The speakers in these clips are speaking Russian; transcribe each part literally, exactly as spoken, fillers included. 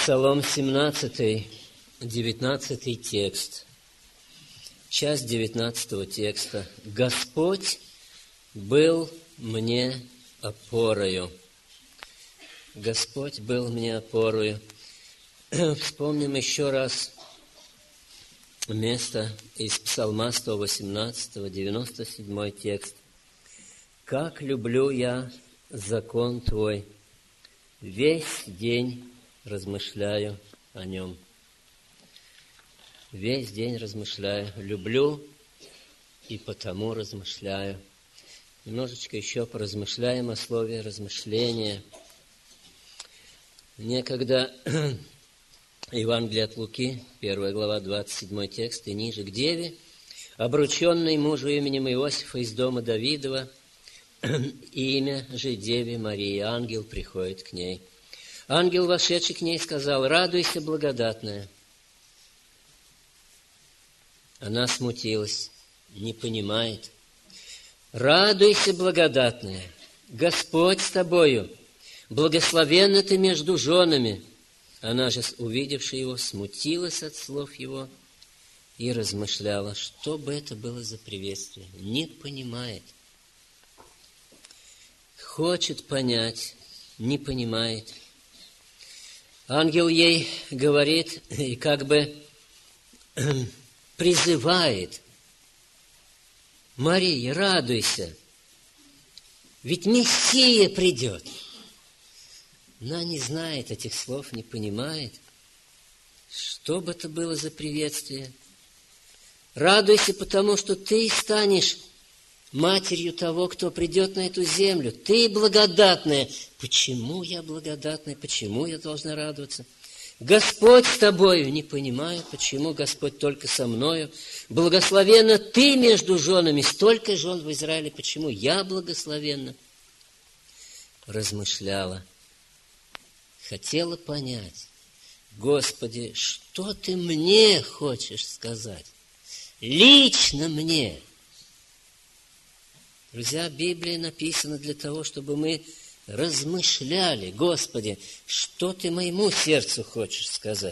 Псалом семнадцатый, девятнадцатый текст. Часть девятнадцатого текста. «Господь был мне опорою». Господь был мне опорою. Вспомним еще раз место из Псалма сто восемнадцатого, девяносто седьмой текст. «Как люблю я закон Твой, весь день размышляю о нем». Весь день размышляю. Люблю и потому размышляю. Немножечко еще поразмышляем о слове «размышление». Некогда Евангелие от Луки, первая глава, двадцать седьмой текст, и ниже, к деве, обрученной мужу именем Иосифа из дома Давидова, имя же деве Марии, ангел приходит к ней. Ангел, вошедший к ней, сказал: «Радуйся, благодатная». Она смутилась, не понимает. «Радуйся, благодатная, Господь с тобою, благословенна ты между женами». Она же, увидевши его, смутилась от слов его и размышляла, что бы это было за приветствие. Не понимает. Хочет понять, не понимает. Ангел ей говорит и как бы призывает: «Мария, радуйся, ведь Мессия придет». Она не знает этих слов, не понимает, что бы это было за приветствие. «Радуйся, потому что ты станешь матерью того, кто придет на эту землю. Ты благодатная». Почему я благодатная? Почему я должна радоваться? «Господь с тобою». Не понимаю, почему Господь только со мною. «Благословенна ты между женами». Столько жен в Израиле. Почему я благословенна? Размышляла. Хотела понять: Господи, что ты мне хочешь сказать? Лично мне. Друзья, Библия написана для того, чтобы мы размышляли: Господи, что ты моему сердцу хочешь сказать?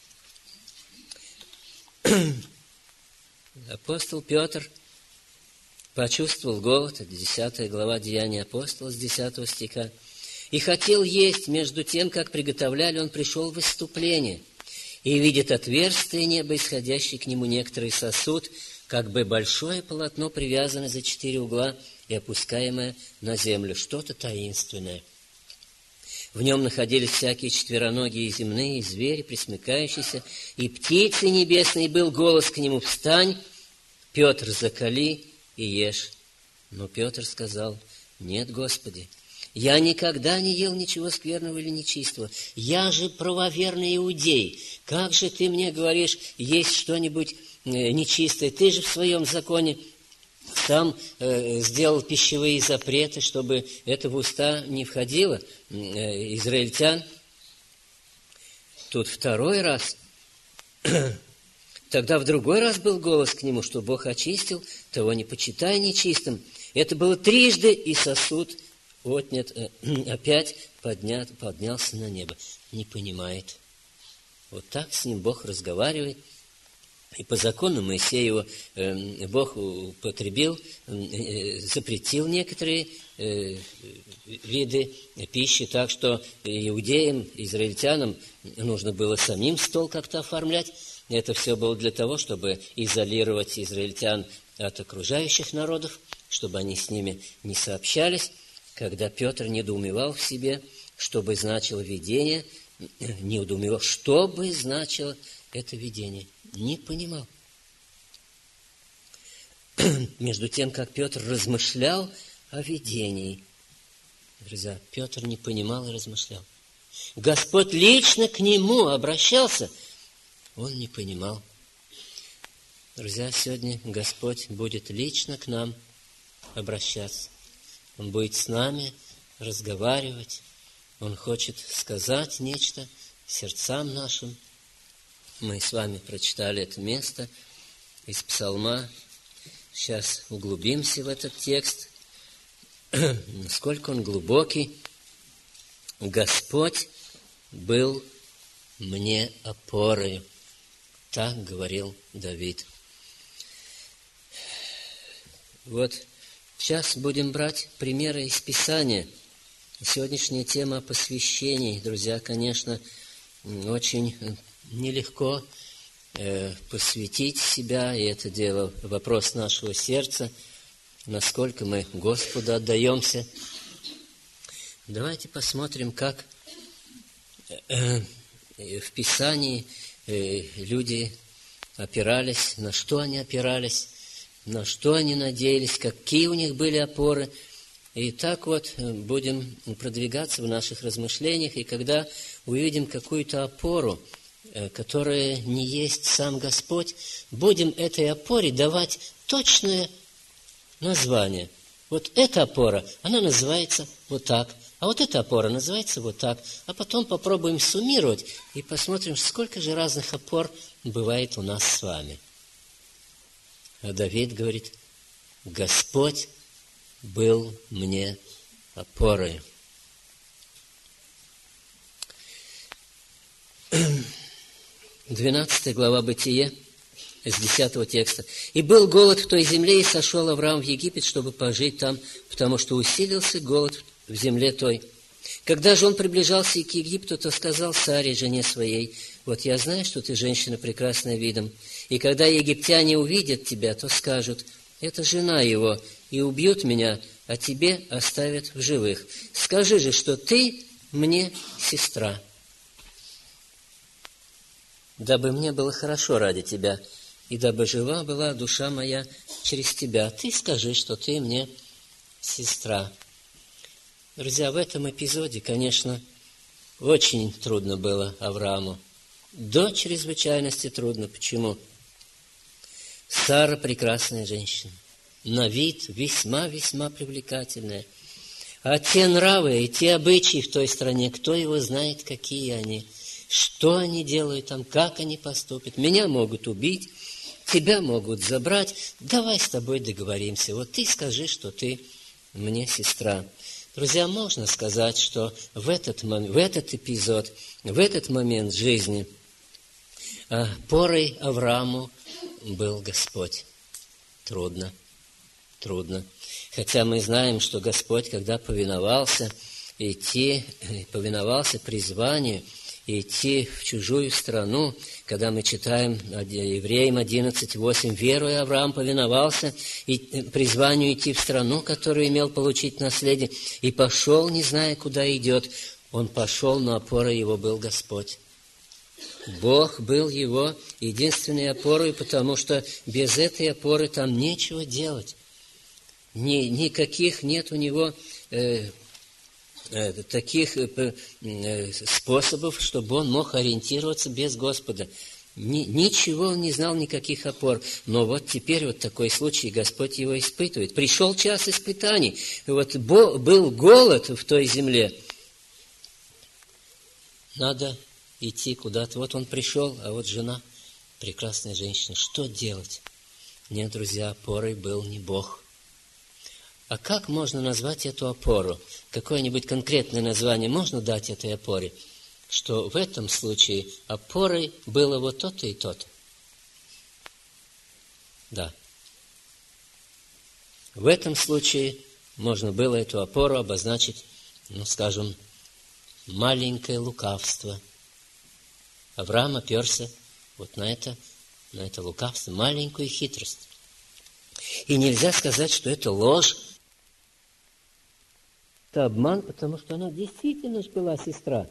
Апостол Петр почувствовал голод, это десятая глава Деяний апостола, с десятого стиха, и хотел есть. Между тем, как приготовляли, он пришел в исступление, и видит отверстие неба, исходящий к нему некоторый сосуд, как бы большое полотно, привязанное за четыре угла и опускаемое на землю, что-то таинственное. В нем находились всякие четвероногие и земные, и звери, пресмыкающиеся, и птицы небесные, и был голос к нему: «Встань, Петр, закали и ешь». Но Петр сказал: «Нет, Господи, я никогда не ел ничего скверного или нечистого. Я же правоверный иудей. Как же ты мне говоришь есть что-нибудь нечистое? Ты же в своем законе сам э, сделал пищевые запреты, чтобы это в уста не входило э, израильтян». Тут второй раз. Тогда в другой раз был голос к нему, что Бог очистил, того не почитай нечистым. Это было трижды, и сосуд отнят, э, опять поднят, поднялся на небо. Не понимает. Вот так с ним Бог разговаривает. И по закону Моисеева э, Бог употребил, э, запретил некоторые э, виды пищи, так что иудеям, израильтянам нужно было самим стол как-то оформлять. Это все было для того, чтобы изолировать израильтян от окружающих народов, чтобы они с ними не сообщались. Когда Петр недоумевал в себе, что бы значило видение, недоумевал, что бы значило это видение, не понимал. Между тем, как Петр размышлял о видении, друзья, Петр не понимал и размышлял. Господь лично к нему обращался, он не понимал. Друзья, сегодня Господь будет лично к нам обращаться. Он будет с нами разговаривать. Он хочет сказать нечто сердцам нашим. Мы с вами прочитали это место из Псалма. Сейчас углубимся в этот текст. Насколько он глубокий. Господь был мне опорою. Так говорил Давид. Вот сейчас будем брать примеры из Писания. Сегодняшняя тема о посвящении, друзья, конечно, очень нелегко э, посвятить себя, и это дело вопрос нашего сердца, насколько мы Господу отдаемся. Давайте посмотрим, как э, в Писании э, люди опирались, на что они опирались, на что они надеялись, какие у них были опоры. И так вот будем продвигаться в наших размышлениях, и когда увидим какую-то опору, которая не есть сам Господь, будем этой опоре давать точное название. Вот эта опора, она называется вот так, а вот эта опора называется вот так. А потом попробуем суммировать и посмотрим, сколько же разных опор бывает у нас с вами. А Давид говорит: Господь был мне опорой. двенадцатая глава Бытие, с десятого текста. «И был голод в той земле, и сошел Авраам в Египет, чтобы пожить там, потому что усилился голод в земле той. Когда же он приближался к Египту, то сказал Саре, жене своей: вот я знаю, что ты женщина прекрасная видом, и когда египтяне увидят тебя, то скажут: это жена его, и убьют меня, а тебе оставят в живых. Скажи же, что ты мне сестра, дабы мне было хорошо ради тебя, и дабы жива была душа моя через тебя. Ты скажи, что ты мне сестра». Друзья, в этом эпизоде, конечно, очень трудно было Аврааму. До чрезвычайности трудно. Почему? Сара прекрасная женщина, на вид весьма-весьма привлекательная. А те нравы и те обычаи в той стране, кто его знает, какие они, что они делают там, как они поступят. Меня могут убить, тебя могут забрать. Давай с тобой договоримся. Вот ты скажи, что ты мне сестра. Друзья, можно сказать, что в этот, в этот эпизод, в этот момент жизни опорой Аврааму был Господь. Трудно, трудно. Хотя мы знаем, что Господь, когда повиновался, идти, повиновался призванию, идти в чужую страну, когда мы читаем Евреям одиннадцать восемь, веруя Авраам повиновался и призванию идти в страну, которую имел получить наследие, и пошел, не зная, куда идет. Он пошел, но опорой его был Господь. Бог был его единственной опорой, потому что без этой опоры там нечего делать. Ни, никаких нет у него э, э, таких э, э, способов, чтобы он мог ориентироваться без Господа. Ни, ничего он не знал, никаких опор. Но вот теперь вот такой случай, Господь его испытывает. Пришел час испытаний. Вот бо, был голод в той земле. Надо идти куда-то. Вот он пришел, а вот жена, прекрасная женщина. Что делать? Нет, друзья, опорой был не Бог. А как можно назвать эту опору? Какое-нибудь конкретное название можно дать этой опоре? Что в этом случае опорой было вот то-то и то-то. Да. В этом случае можно было эту опору обозначить, ну, скажем, маленькое лукавство. Авраам оперся вот на это, на это лукавство, маленькую хитрость. И нельзя сказать, что это ложь. Это обман, потому что она действительно была сестра.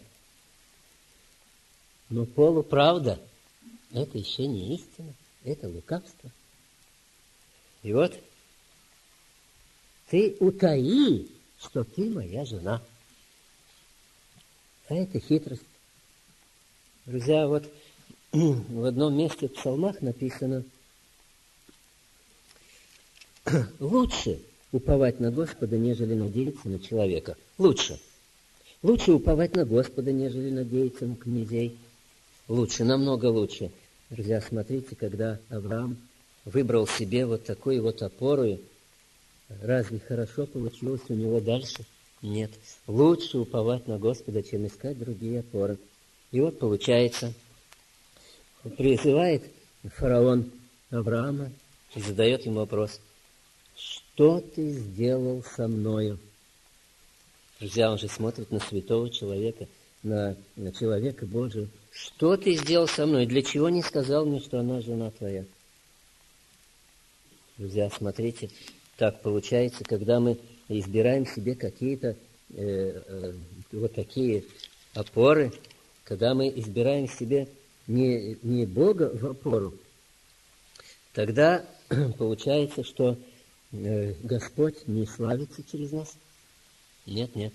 Но полуправда – это еще не истина, это лукавство. И вот ты утаи, что ты моя жена. А это хитрость. Друзья, вот в одном месте в псалмах написано: лучше уповать на Господа, нежели надеяться на человека. Лучше. Лучше уповать на Господа, нежели надеяться на князей. Лучше, намного лучше. Друзья, смотрите, когда Авраам выбрал себе вот такую вот опору, разве хорошо получилось у него дальше? Нет. Лучше уповать на Господа, чем искать другие опоры. И вот получается, призывает фараон Авраама и задает ему вопрос: что ты сделал со мною? Друзья, он же смотрит на святого человека, на, на человека Божия. Что ты сделал со мной? Для чего не сказал мне, что она жена твоя? Друзья, смотрите, так получается, когда мы избираем себе какие-то э, э, вот такие опоры, когда мы избираем себе не, не Бога в опору, тогда получается, что э, Господь не славится через нас. Нет, нет.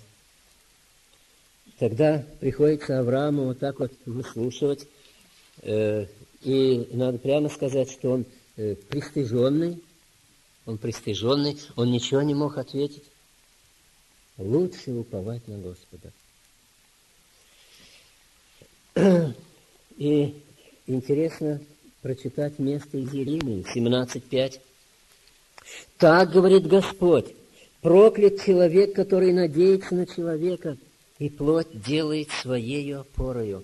Тогда приходится Аврааму вот так вот выслушивать. Э, и надо прямо сказать, что он э, пристыженный, он пристыженный, он ничего не мог ответить. Лучше уповать на Господа. И интересно прочитать место из Иеремии, семнадцать пять. «Так говорит Господь, проклят человек, который надеется на человека, и плоть делает своею опорою,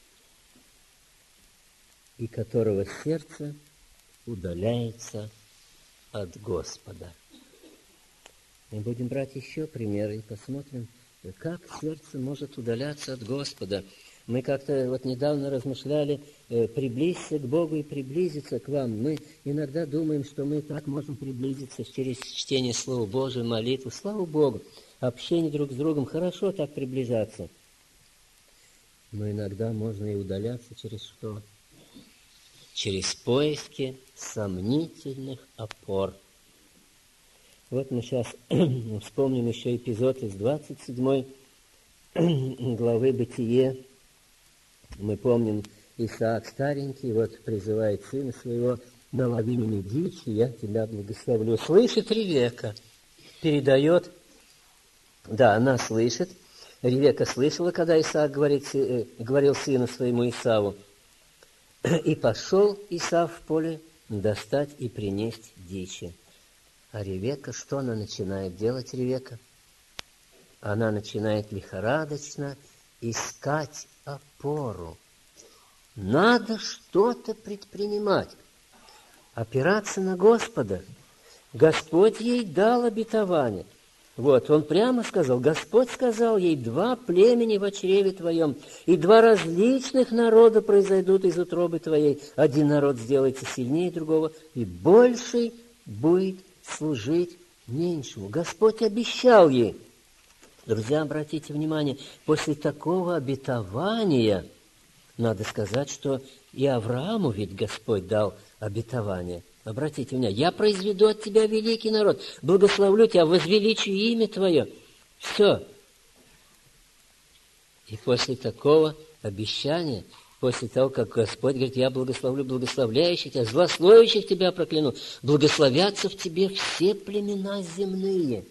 и которого сердце удаляется от Господа». Мы будем брать еще примеры и посмотрим, как сердце может удаляться от Господа. Мы как-то вот недавно размышляли, э, приблизься к Богу и приблизиться к вам. Мы иногда думаем, что мы так можем приблизиться через чтение Слова Божия, молитву. Слава Богу, общение друг с другом, хорошо так приближаться. Но иногда можно и удаляться через что? Через поиски сомнительных опор. Вот мы сейчас вспомним еще эпизод из двадцать седьмой главы Бытие. Мы помним, Исаак старенький, вот призывает сына своего: налови мне дичь, и я тебя благословлю. Слышит Ревека, передает, да, она слышит. Ревека слышала, когда Исаак говорит, э, говорил сыну своему Исаву: и пошел Исав в поле достать и принесть дичи. А Ревека, что она начинает делать, Ревека? Она начинает лихорадочно искать опору. Надо что-то предпринимать, опираться на Господа. Господь ей дал обетование. Вот, он прямо сказал, Господь сказал ей: два племени во чреве твоем, и два различных народа произойдут из утробы твоей. Один народ сделается сильнее другого, и больший будет служить меньшему. Господь обещал ей. Друзья, обратите внимание, после такого обетования, надо сказать, что и Аврааму ведь Господь дал обетование. Обратите внимание, я произведу от тебя великий народ, благословлю тебя, возвеличу имя твое. Все. И после такого обещания, после того, как Господь говорит: я благословлю благословляющих тебя, злословящих тебя прокляну, благословятся в тебе все племена земные.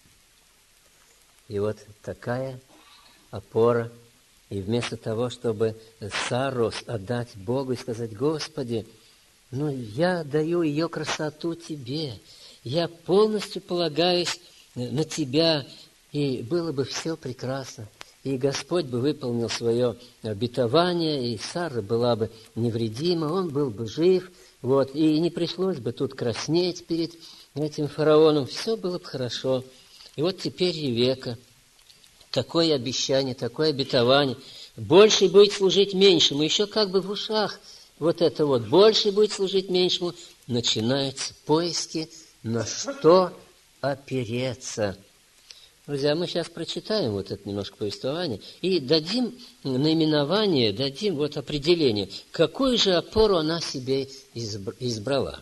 И вот такая опора. И вместо того, чтобы Сару отдать Богу и сказать: Господи, ну я даю ее красоту Тебе, я полностью полагаюсь на Тебя, и было бы все прекрасно. И Господь бы выполнил свое обетование, и Сара была бы невредима, он был бы жив, вот, и не пришлось бы тут краснеть перед этим фараоном, все было бы хорошо. И вот теперь Ревека, такое обещание, такое обетование, больше будет служить меньшему, еще как бы в ушах вот это вот, больше будет служить меньшему, начинаются поиски, на что опереться. Друзья, мы сейчас прочитаем вот это немножко повествование и дадим наименование, дадим вот определение, какую же опору она себе избрала.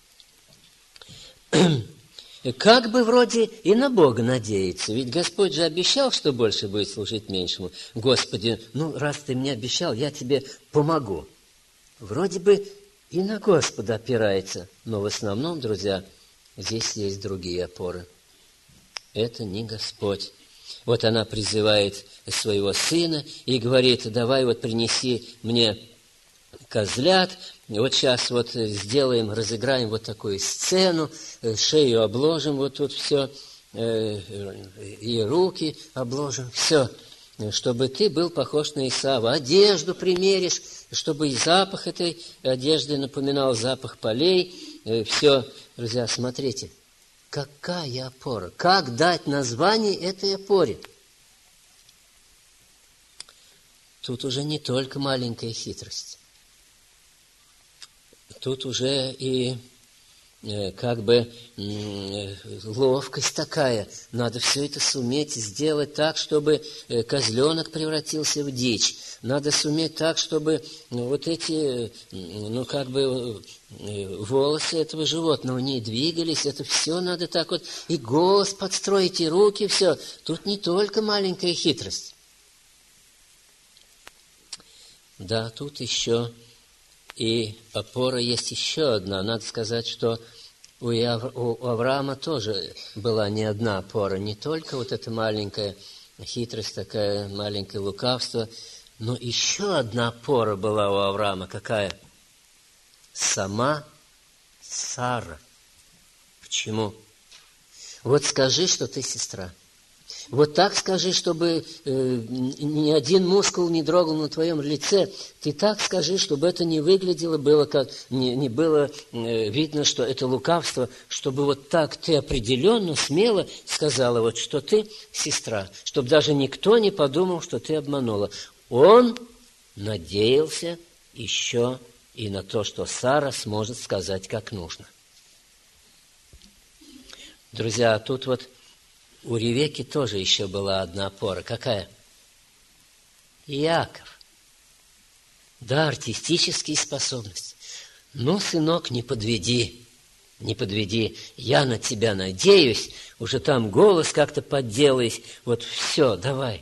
Как бы вроде и на Бога надеяться, ведь Господь же обещал, что больше будет служить меньшему. Господи, ну раз ты мне обещал, я тебе помогу. Вроде бы и на Господа опирается, но в основном, друзья, здесь есть другие опоры. Это не Господь. Вот она призывает своего сына и говорит: давай вот принеси мне козлят, вот сейчас вот сделаем, разыграем вот такую сцену, шею обложим вот тут все, и руки обложим, все. чтобы ты был похож на Исава. Одежду примеришь, чтобы и запах этой одежды напоминал запах полей. Все, друзья, смотрите, какая опора. Как дать название этой опоре? Тут уже не только маленькая хитрость. Тут уже и как бы ловкость такая. Надо все это суметь сделать так, чтобы козленок превратился в дичь. Надо суметь так, чтобы вот эти, ну как бы, волосы этого животного не двигались. Это все надо так вот. И голос подстроить, и руки, все. Тут не только маленькая хитрость. Да, тут еще и опора есть еще одна. Надо сказать, что у, Ав... у Авраама тоже была не одна опора. Не только вот эта маленькая хитрость, такая маленькое лукавство, но еще одна опора была у Авраама. Какая? Сама Сара. Почему? Вот скажи, что ты сестра. Вот так скажи, чтобы э, ни один мускул не дрогнул на твоем лице. Ты так скажи, чтобы это не выглядело, было как, не, не было э, видно, что это лукавство, чтобы вот так ты определенно, смело сказала, вот, что ты сестра, чтобы даже никто не подумал, что ты обманула. Он надеялся еще и на то, что Сара сможет сказать, как нужно. Друзья, тут вот у Ревекки тоже еще была одна опора. Какая? Иаков. Да, артистические способности. Ну, сынок, не подведи, не подведи. Я на тебя надеюсь. Уже там голос как-то подделаюсь. Вот все, давай.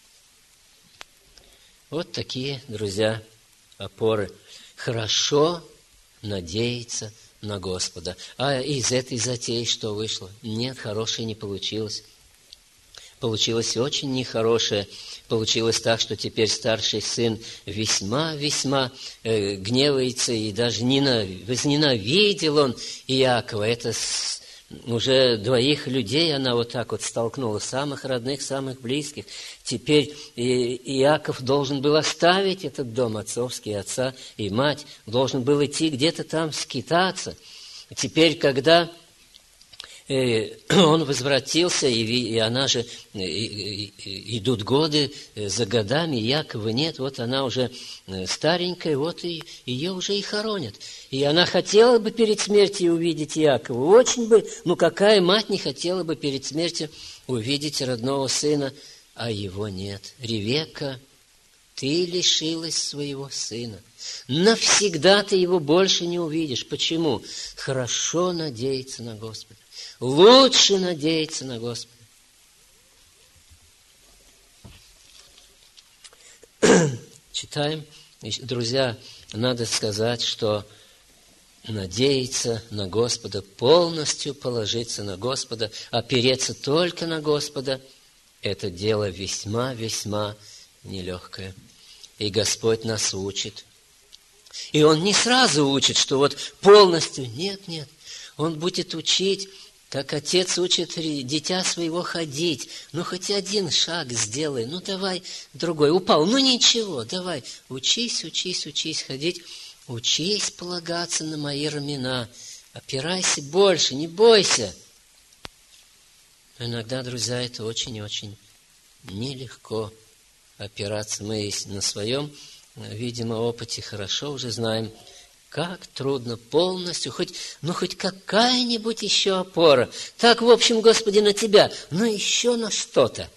Вот такие, друзья, опоры. Хорошо надеяться на Господа. А из этой затеи что вышло? Нет, хорошее не получилось. Получилось очень нехорошее. Получилось так, что теперь старший сын весьма-весьма э, гневается, и даже ненав... возненавидел он Иакова. Это с... уже двоих людей она вот так вот столкнула, самых родных, самых близких. Теперь и... Иаков должен был оставить этот дом отцовский, отца и мать, должен был идти где-то там скитаться. Теперь, когда он возвратился, и она же, идут годы за годами, Якова нет, вот она уже старенькая, вот и ее уже и хоронят. И она хотела бы перед смертью увидеть Якова, очень бы, ну какая мать не хотела бы перед смертью увидеть родного сына, а его нет. Ревекка, ты лишилась своего сына. Навсегда ты его больше не увидишь. Почему? Хорошо надеяться на Господа. Лучше надеяться на Господа. Читаем. Друзья, надо сказать, что надеяться на Господа, полностью положиться на Господа, опереться только на Господа, это дело весьма-весьма нелегкое. И Господь нас учит. И Он не сразу учит, что вот полностью. Нет, нет. Он будет учить, как отец учит дитя своего ходить. Ну, хоть один шаг сделай. Ну, давай другой. Упал. Ну, ничего. Давай. Учись, учись, учись ходить. Учись полагаться на мои рамена. Опирайся больше. Не бойся. Но иногда, друзья, это очень-очень нелегко опираться. Мы на своем, видимо, опыте хорошо уже знаем, как трудно полностью, хоть, ну, хоть какая-нибудь еще опора. Так, в общем, Господи, на Тебя, но еще на что-то.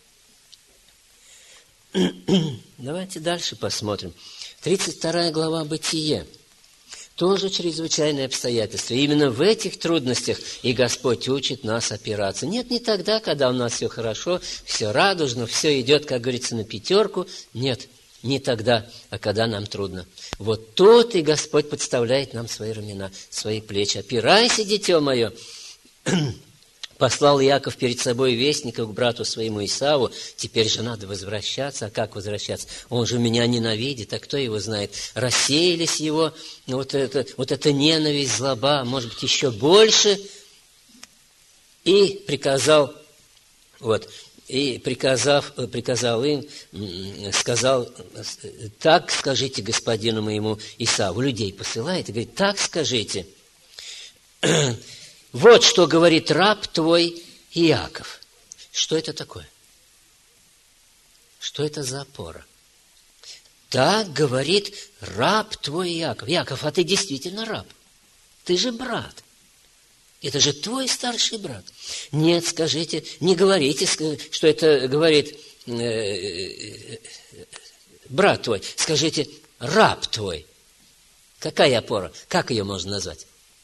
Давайте дальше посмотрим. тридцать вторая глава Бытие. Тоже чрезвычайные обстоятельства. Именно в этих трудностях и Господь учит нас опираться. Нет, не тогда, когда у нас все хорошо, все радужно, все идет, как говорится, на пятерку. Нет, не тогда, а когда нам трудно. Вот тут и Господь подставляет нам свои рамена, свои плечи. Опирайся, дитё мое. Послал Иаков перед собой вестника к брату своему Исаву. Теперь же надо возвращаться. А как возвращаться? Он же меня ненавидит, а кто его знает? Рассеялись его, вот это, вот эта ненависть, злоба, может быть, еще больше. И приказал, вот, и, приказав, приказал им, сказал: так скажите господину моему Исаву. Людей посылает и говорит: так скажите. Вот что говорит раб твой Иаков. Что это такое? Что это за опора? Так говорит раб твой Иаков. Иаков, а ты действительно раб. Ты же брат. Это же твой старший брат. Нет, скажите, не говорите, что это говорит э, брат твой. Скажите, раб твой. Какая опора? Как ее можно назвать?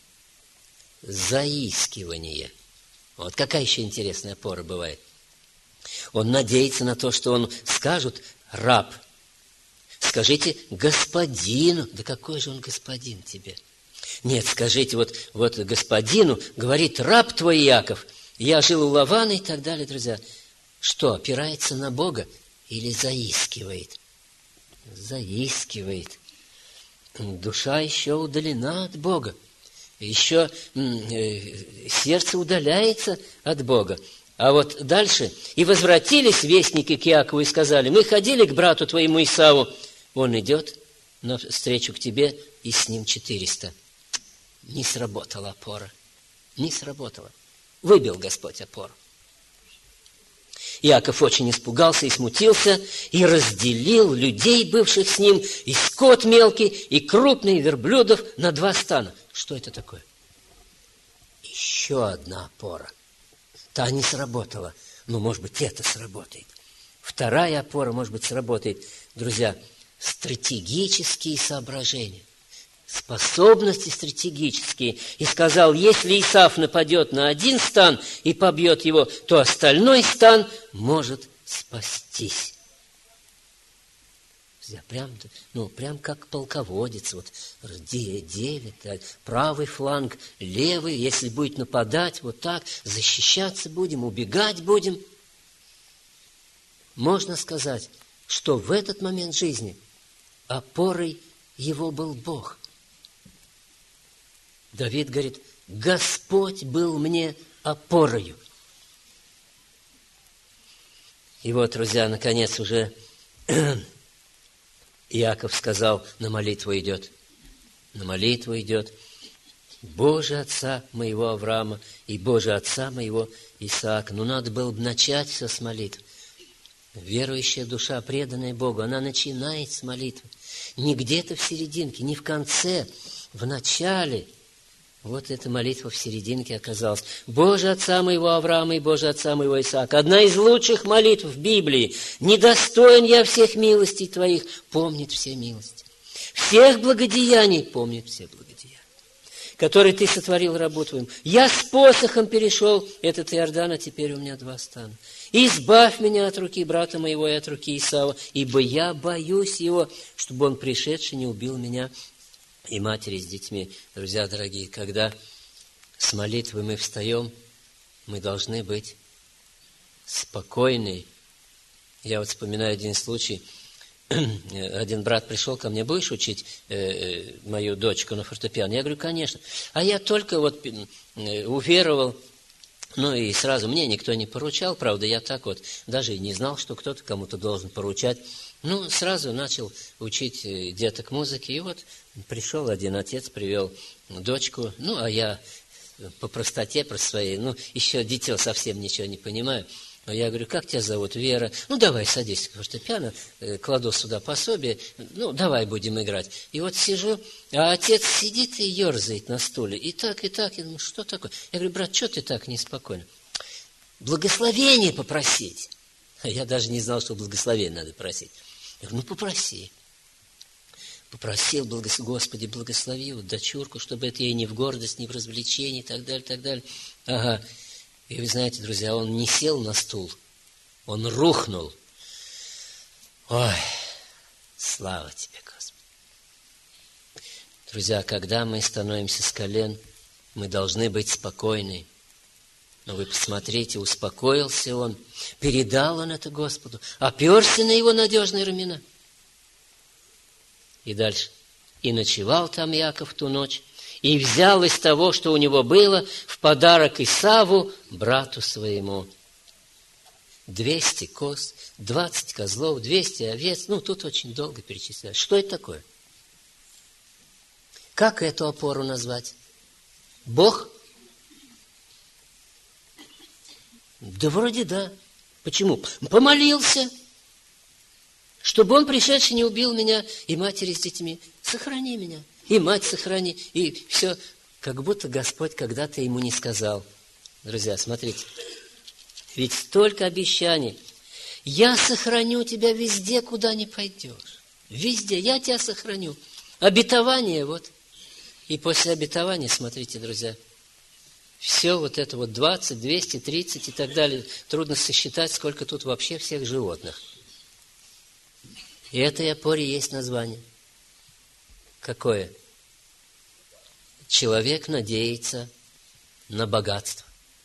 Заискивание. Вот какая еще интересная опора бывает. Он надеется на то, что он скажет: раб. Скажите господину. Да какой же он господин тебе? Нет, скажите, вот, вот господину говорит раб твой Иаков: я жил у Лавана и так далее, друзья. Что, опирается на Бога или заискивает? Заискивает. Душа еще удалена от Бога. Еще э, сердце удаляется от Бога. А вот дальше: и возвратились вестники к Иакову и сказали: мы ходили к брату твоему Исаву. Он идет навстречу к тебе, и с ним четыреста. Не сработала опора. Не сработала. Выбил Господь опору. Иаков очень испугался и смутился, и разделил людей, бывших с ним, и скот мелкий, и крупный, и верблюдов на два стана. Что это такое? Еще одна опора. Та не сработала. Ну, может быть, это сработает. Вторая опора, может быть, сработает. Друзья, стратегические соображения. Способности стратегические. И сказал: если Исав нападет на один стан и побьет его, то остальной стан может спастись. Прям, ну, прям как полководец. Вот, делит правый фланг, левый. Если будет нападать, вот так, защищаться будем, убегать будем. Можно сказать, что в этот момент жизни опорой его был Бог. Давид говорит: Господь был мне опорою. И вот, друзья, наконец уже Иаков сказал, на молитву идет. На молитву идет: Боже отца моего Авраама и Боже отца моего Исаака. Ну, надо было бы начать все с молитвы. Верующая душа, преданная Богу, она начинает с молитвы. Не где-то в серединке, не в конце, в начале. Вот эта молитва в серединке оказалась. Боже отца моего Авраама и Боже отца моего Исаака. Одна из лучших молитв в Библии. Недостоин я всех милостей твоих. Помнит все милости. Всех благодеяний помнит все благодеяния, которые ты сотворил рабу твоему. Я с посохом перешел этот Иордан, а теперь у меня два стана. Избавь меня от руки брата моего и от руки Исава, ибо я боюсь его, чтобы он, пришедший, не убил меня и матери с детьми. Друзья дорогие, когда с молитвы мы встаем, мы должны быть спокойны. Я вот вспоминаю один случай. Один брат пришел ко мне: будешь учить э, мою дочку на фортепиано? Я говорю: конечно. А я только вот э, уверовал, ну и сразу мне никто не поручал, правда, я так вот даже и не знал, что кто-то кому-то должен поручать. Ну, сразу начал учить деток музыки, и вот пришел один отец, привел дочку, ну, а я по простоте, про своей, ну, еще дитё совсем ничего не понимаю. Но я говорю: как тебя зовут? Вера. Ну, давай, садись к фортепиано, кладу сюда пособие, ну, давай будем играть. И вот сижу, а отец сидит и ерзает на стуле, и так, и так. Я думаю: что такое? Я говорю: брат, что ты так неспокойно? Благословение попросить. Я даже не знал, что благословение надо просить. Я говорю: ну, попроси. Попросил: Господи, благослови вот дочурку, чтобы это ей не в гордость, не в развлечении, и так далее, так далее. Ага. И вы знаете, друзья, он не сел на стул, он рухнул. Ой, слава тебе, Господи. Друзья, когда мы становимся с колен, мы должны быть спокойны. Но вы посмотрите, успокоился он, передал он это Господу, оперся на его надежные рамена. И дальше. И ночевал там Иаков ту ночь, и взял из того, что у него было, в подарок Исаву, брату своему. двести коз, двадцать козлов, двести овец. Ну, тут очень долго перечислять. Что это такое? Как эту опору назвать? Бог? Да вроде да. Почему? Помолился, чтобы он, пришедший, не убил меня и матери с детьми. Сохрани меня. И мать сохрани. И все, как будто Господь когда-то ему не сказал. Друзья, смотрите. Ведь столько обещаний. Я сохраню тебя везде, куда ни пойдешь. Везде. Я тебя сохраню. Обетование вот. И после обетования, смотрите, друзья, все вот это вот двадцать, двести, тридцать и так далее. Трудно сосчитать, сколько тут вообще всех животных. И этой опоре есть название. Какое? Человек надеется на богатство.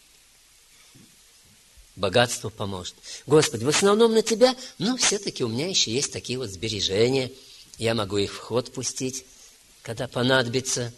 Богатство поможет. Господи, в основном на Тебя, но все-таки у меня еще есть такие вот сбережения. Я могу их в ход пустить, когда понадобится.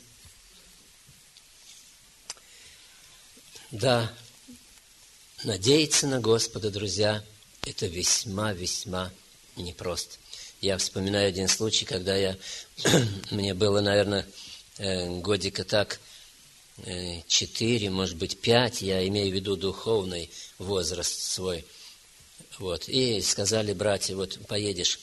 Да, надеяться на Господа, друзья, это весьма-весьма непросто. Я вспоминаю один случай, когда я, мне было, наверное, годика так, четыре, может быть, пять, я имею в виду духовный возраст свой. Вот. И сказали братья, вот поедешь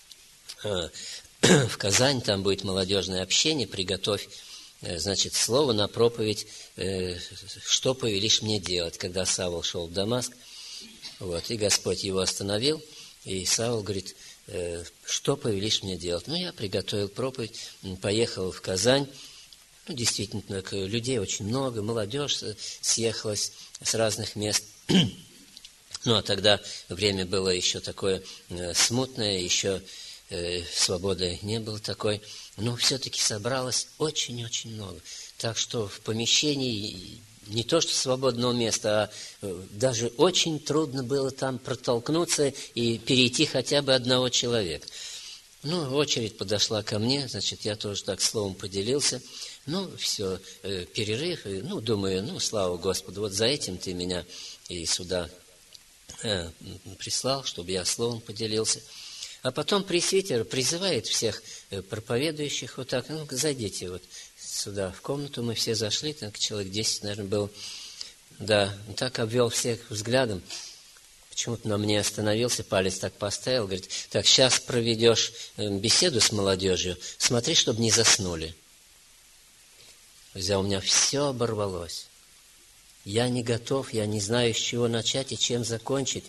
в Казань, там будет молодежное общение, приготовь, значит, слово на проповедь, что повелишь мне делать, когда Савл шел в Дамаск. Вот. И Господь его остановил, и Савл говорит, что повелишь мне делать? Ну, я приготовил проповедь, поехал в Казань. Ну, действительно, людей очень много, молодежь съехалась с разных мест. Ну, а тогда время было еще такое смутное, еще свободы не было такой. Но все-таки собралось очень-очень много. Так что в помещении не то что свободного места, а даже очень трудно было там протолкнуться и перейти хотя бы одного человека. Ну, очередь подошла ко мне, значит, я тоже так словом поделился. Ну, все, э, перерыв, и, ну, думаю, ну, слава Господу, вот за этим ты меня и сюда э, прислал, чтобы я словом поделился. А потом пресвитер призывает всех э, проповедующих вот так, ну, зайдите вот сюда в комнату, мы все зашли, так человек десять, наверное, был, да, так обвел всех взглядом. Почему-то на мне остановился, палец так поставил, говорит, так, сейчас проведешь беседу с молодежью, смотри, чтобы не заснули. Друзья, у меня все оборвалось. Я не готов, я не знаю, с чего начать и чем закончить.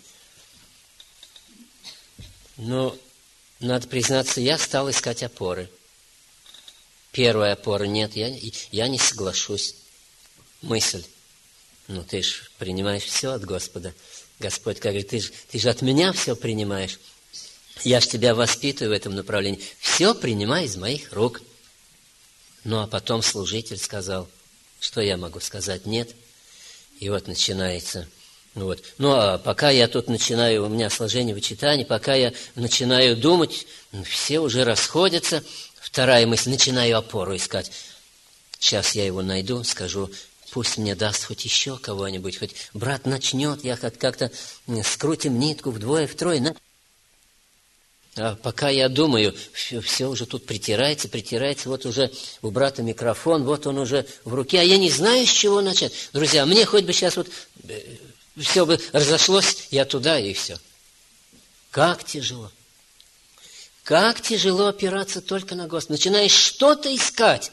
Но, надо признаться, я стал искать опоры. Первая опора, нет, я, я не соглашусь. Мысль, ну ты ж принимаешь все от Господа. Господь как говорит, ты же, ты же от меня все принимаешь. Я ж тебя воспитываю в этом направлении. Все принимай из моих рук. Ну, а потом служитель сказал, что я могу сказать? Нет. И вот начинается. Вот. Ну, а пока я тут начинаю, у меня сложение вычитаний, пока я начинаю думать, все уже расходятся. Вторая мысль, начинаю опору искать. Сейчас я его найду, скажу, пусть мне даст хоть еще кого-нибудь, хоть брат начнет, я как-то скрутим нитку вдвое, втрое. А пока я думаю, все, все уже тут притирается, притирается, вот уже у брата микрофон, вот он уже в руке, а я не знаю, с чего начать. Друзья, мне хоть бы сейчас вот все бы разошлось, я туда и все. Как тяжело. Как тяжело опираться только на Господа. Начинаешь что-то искать.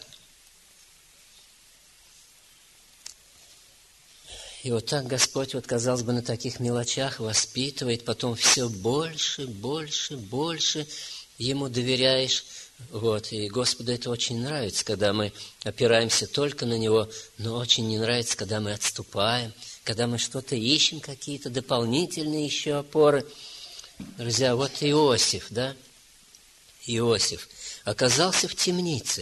И вот так Господь, вот казалось бы, на таких мелочах воспитывает, потом все больше, больше, больше Ему доверяешь. Вот. И Господу это очень нравится, когда мы опираемся только на Него, но очень не нравится, когда мы отступаем, когда мы что-то ищем, какие-то дополнительные еще опоры. Друзья, вот Иосиф, да? Иосиф оказался в темнице.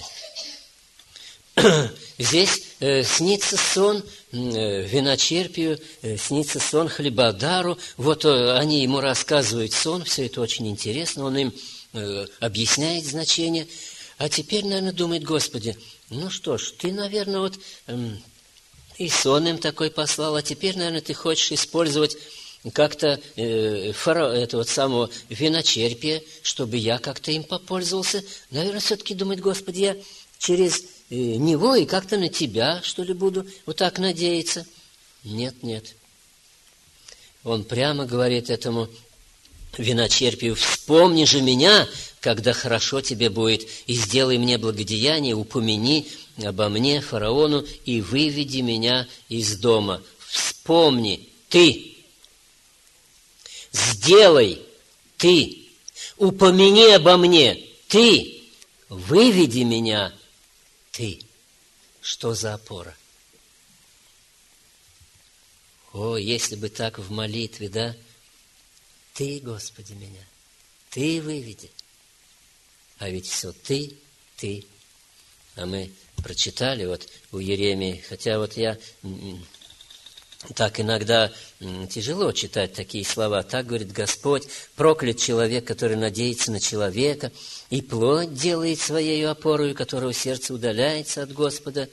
Здесь э, снится сон э, виночерпию, э, снится сон хлебодару. Вот э, они ему рассказывают сон, все это очень интересно, он им э, объясняет значение. А теперь, наверное, думает, Господи, ну что ж, ты, наверное, вот э, и сон им такой послал, а теперь, наверное, ты хочешь использовать как-то э, фара, этого вот самого виночерпия, чтобы я как-то им попользовался. Наверное, все-таки думает: Господи, я через э, него и как-то на Тебя, что ли, буду вот так надеяться. Нет, нет. Он прямо говорит этому виночерпию: вспомни же меня, когда хорошо тебе будет, и сделай мне благодеяние, упомяни обо мне фараону и выведи меня из дома. Вспомни ты. Сделай ты, упомяни обо мне ты, выведи меня ты. Что за опора? О, если бы так в молитве, да? Ты, Господи, меня, ты выведи. А ведь все ты, ты. А мы прочитали вот у Иеремии, хотя вот я... Так иногда тяжело читать такие слова. Так говорит Господь: проклят человек, который надеется на человека, и плоть делает своею опорою, которого сердце удаляется от Господа.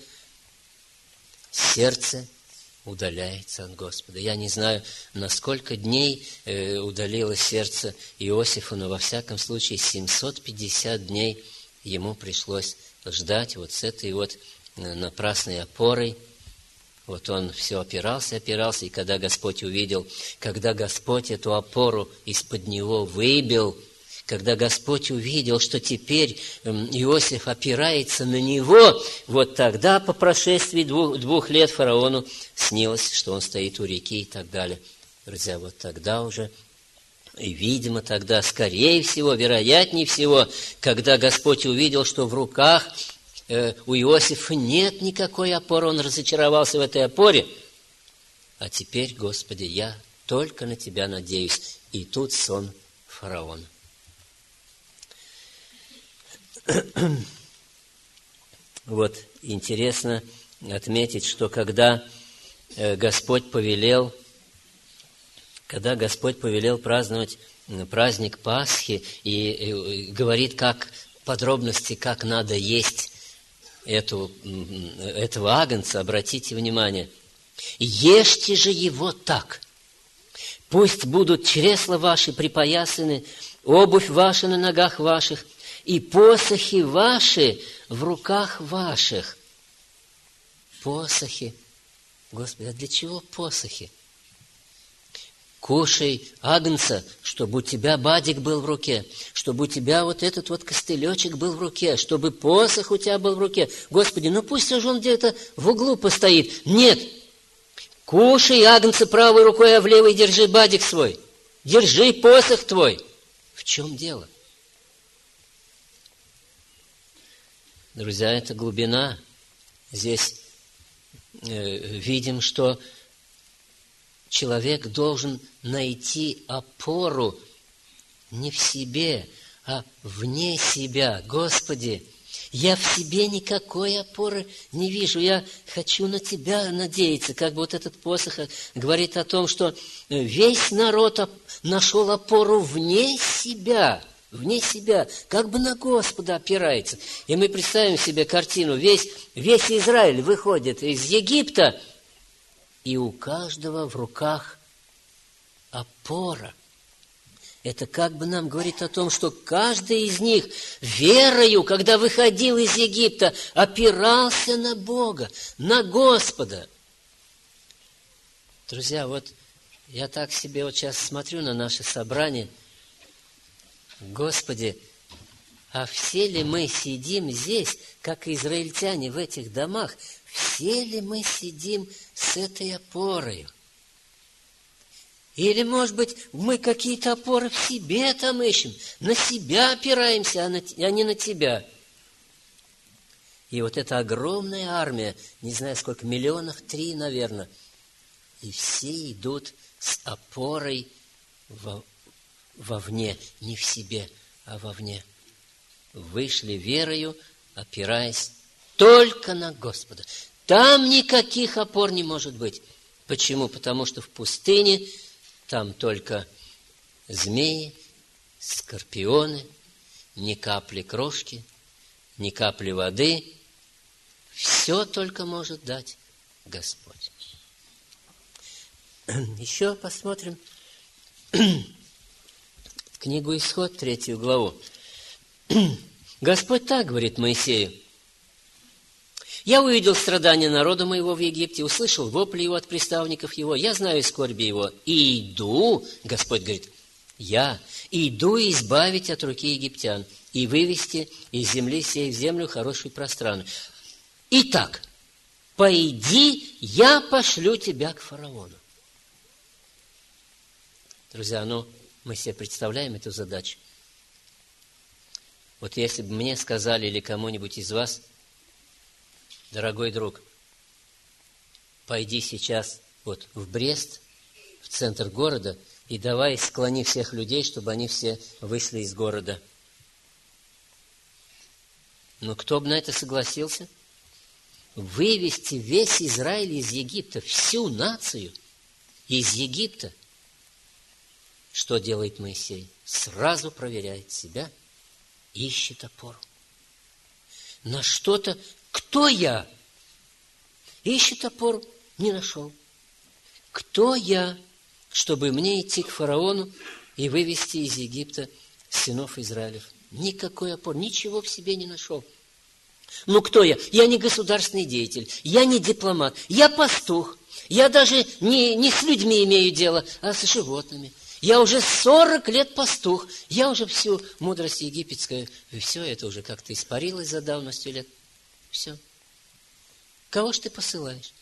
Сердце удаляется от Господа. Я не знаю, на сколько дней удалилось сердце Иосифа, но во всяком случае семьсот пятьдесят дней ему пришлось ждать вот с этой вот напрасной опорой. Вот он все опирался, опирался, и когда Господь увидел, когда Господь эту опору из-под него выбил, когда Господь увидел, что теперь Иосиф опирается на него, вот тогда, по прошествии двух, двух лет, фараону снилось, что он стоит у реки и так далее. Друзья, вот тогда уже, и, видимо, тогда, скорее всего, вероятнее всего, когда Господь увидел, что в руках у Иосифа нет никакой опоры, он разочаровался в этой опоре. А теперь, Господи, я только на Тебя надеюсь. И тут сон фараона. Вот интересно отметить, что когда Господь повелел, когда Господь повелел праздновать праздник Пасхи и говорит, как подробности, как надо есть Эту, этого агнца, обратите внимание: ешьте же его так, пусть будут чресла ваши припоясаны, обувь ваша на ногах ваших, и посохи ваши в руках ваших. Посохи. Господи, а для чего посохи? Кушай агнца, чтобы у тебя бадик был в руке, чтобы у тебя вот этот вот костылечек был в руке, чтобы посох у тебя был в руке. Господи, ну пусть же он где-то в углу постоит. Нет! Кушай агнца правой рукой, а в левой держи бадик свой. Держи посох твой. В чем дело? Друзья, это глубина. Здесь э, видим, что человек должен найти опору не в себе, а вне себя. Господи, я в себе никакой опоры не вижу. Я хочу на Тебя надеяться. Как бы вот этот посох говорит о том, что весь народ нашел опору вне себя. Вне себя, как бы на Господа опирается. И мы представим себе картину. Весь, весь Израиль выходит из Египта, и у каждого в руках опора. Это как бы нам говорит о том, что каждый из них верою, когда выходил из Египта, опирался на Бога, на Господа. Друзья, вот я так себе вот сейчас смотрю на наше собрание. Господи, а все ли мы сидим здесь, как израильтяне в этих домах, все ли мы сидим с этой опорой? Или, может быть, мы какие-то опоры в себе там ищем, на себя опираемся, а, на, а не на Тебя. И вот эта огромная армия, не знаю сколько, миллионов три, наверное, и все идут с опорой во, вовне, не в себе, а вовне. Вышли верою, опираясь только на Господа. Там никаких опор не может быть. Почему? Потому что в пустыне там только змеи, скорпионы, ни капли крошки, ни капли воды. Все только может дать Господь. Еще посмотрим Книгу Исход, третью главу. Господь так говорит Моисею: «Я увидел страдания народа моего в Египте, услышал вопли его от приставников его, я знаю скорби его, и иду, Господь говорит, я иду избавить от руки египтян и вывести из земли сей в землю хорошую пространную. Итак, пойди, я пошлю тебя к фараону». Друзья, ну, мы себе представляем эту задачу. Вот если бы мне сказали или кому-нибудь из вас: дорогой друг, пойди сейчас вот в Брест, в центр города, и давай склони всех людей, чтобы они все вышли из города. Но кто бы на это согласился? Вывести весь Израиль из Египта, всю нацию из Египта. Что делает Моисей? Сразу проверяет себя, ищет опору. На что-то, кто я? Ищет опору, не нашел. Кто я, чтобы мне идти к фараону и вывести из Египта сынов Израилев? Никакой опоры, ничего в себе не нашел. Ну, кто я? Я не государственный деятель, я не дипломат, я пастух. Я даже не, не с людьми имею дело, а с животными. Я уже сорок лет пастух, я уже всю мудрость египетскую, и все это уже как-то испарилось за давностью лет. Все. Кого ж ты посылаешь?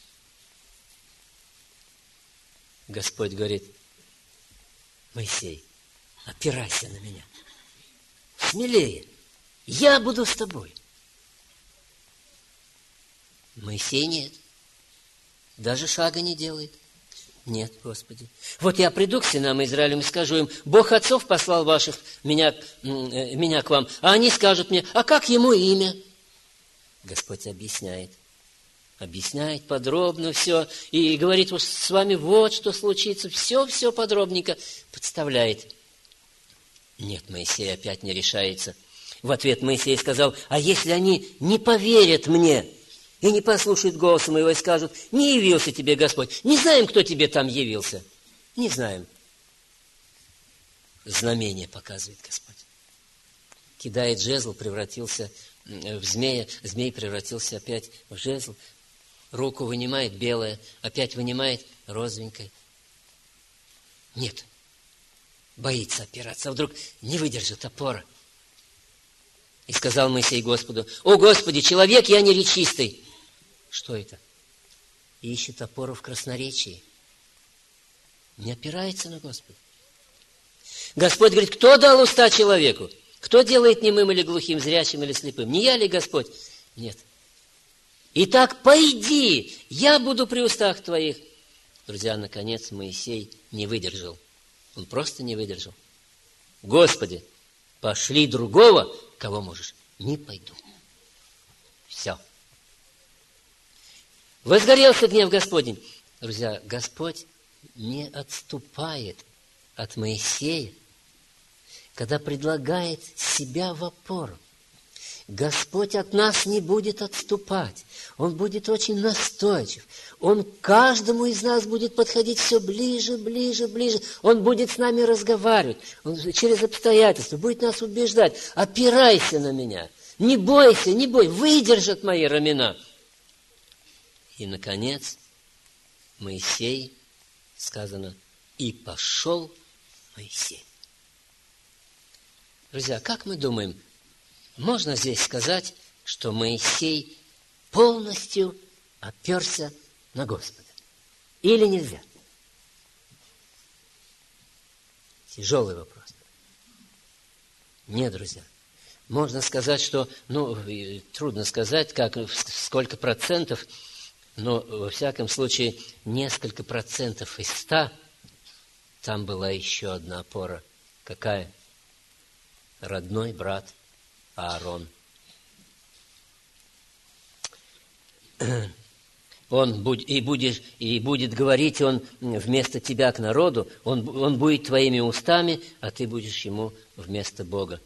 Господь говорит: Моисей, опирайся на меня. Смелее, я буду с тобой. Моисей нет. Даже шага не делает. Нет, Господи. Вот я приду к сынам Израилевым и скажу им: Бог отцов послал ваших, меня, меня к вам. А они скажут мне: а как ему имя? Господь объясняет. Объясняет подробно все. И говорит: вот с вами вот что случится. Все-все подробненько представляет. Нет, Моисей опять не решается. В ответ Моисей сказал: а если они не поверят мне и не послушают голоса моего и скажут: не явился тебе Господь, не знаем, кто тебе там явился. Не знаем. Знамение показывает Господь. Кидает жезл, превратился в змея, змей превратился опять в жезл. Руку вынимает белая, опять вынимает розовенькая. Нет. Боится опираться, а вдруг не выдержит опора. И сказал Моисей Господу: о, Господи, человек я неречистый. Что это? Ищет опору в красноречии. Не опирается на Господа. Господь говорит: кто дал уста человеку? Кто делает немым или глухим, зрячим или слепым? Не я ли Господь? Нет. Итак, пойди, я буду при устах твоих. Друзья, наконец Моисей не выдержал. Он просто не выдержал. Господи, пошли другого, кого можешь. Не пойду. Все. Возгорелся гнев Господень. Друзья, Господь не отступает от Моисея, когда предлагает себя в опору. Господь от нас не будет отступать. Он будет очень настойчив. Он к каждому из нас будет подходить все ближе, ближе, ближе. Он будет с нами разговаривать. Он через обстоятельства будет нас убеждать: опирайся на меня. Не бойся, не бойся. Выдержат мои рамена. И, наконец, Моисей, сказано, и пошел Моисей. Друзья, как мы думаем, можно здесь сказать, что Моисей полностью оперся на Господа? Или нельзя? Тяжелый вопрос. Нет, друзья. Можно сказать, что, ну, трудно сказать, как, сколько процентов, но, во всяком случае, несколько процентов из ста там была еще одна опора. Какая? Родной брат Аарон. Он будь, и, будешь, и будет говорить он вместо тебя к народу, он, он будет твоими устами, а ты будешь ему вместо Бога.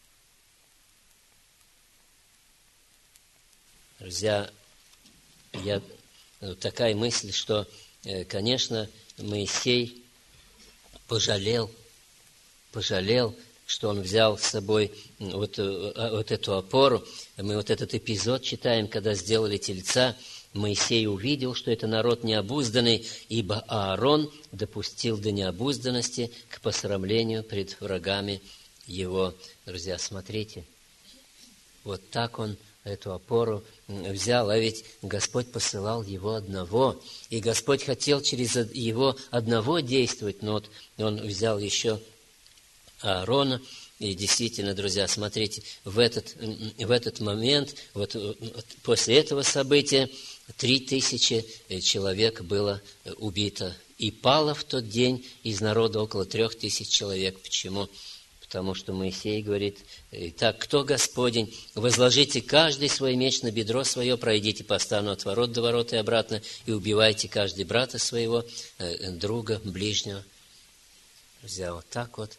Друзья, я, такая мысль, что, конечно, Моисей пожалел, пожалел, что он взял с собой вот, вот эту опору. Мы вот этот эпизод читаем, когда сделали тельца. Моисей увидел, что это народ необузданный, ибо Аарон допустил до необузданности к посрамлению пред врагами его. Друзья, смотрите, вот так он эту опору взял, а ведь Господь посылал его одного, и Господь хотел через его одного действовать, но вот он взял еще Аарона. И действительно, друзья, смотрите, в этот, в этот момент, вот после этого события, три тысячи человек было убито. И пало в тот день из народа около трех тысяч человек. Почему? Потому что Моисей говорит: «Итак, кто Господень? Возложите каждый свой меч на бедро свое, пройдите по стану от ворот до ворот и обратно, и убивайте каждый брата своего, друга, ближнего». Друзья, вот так вот.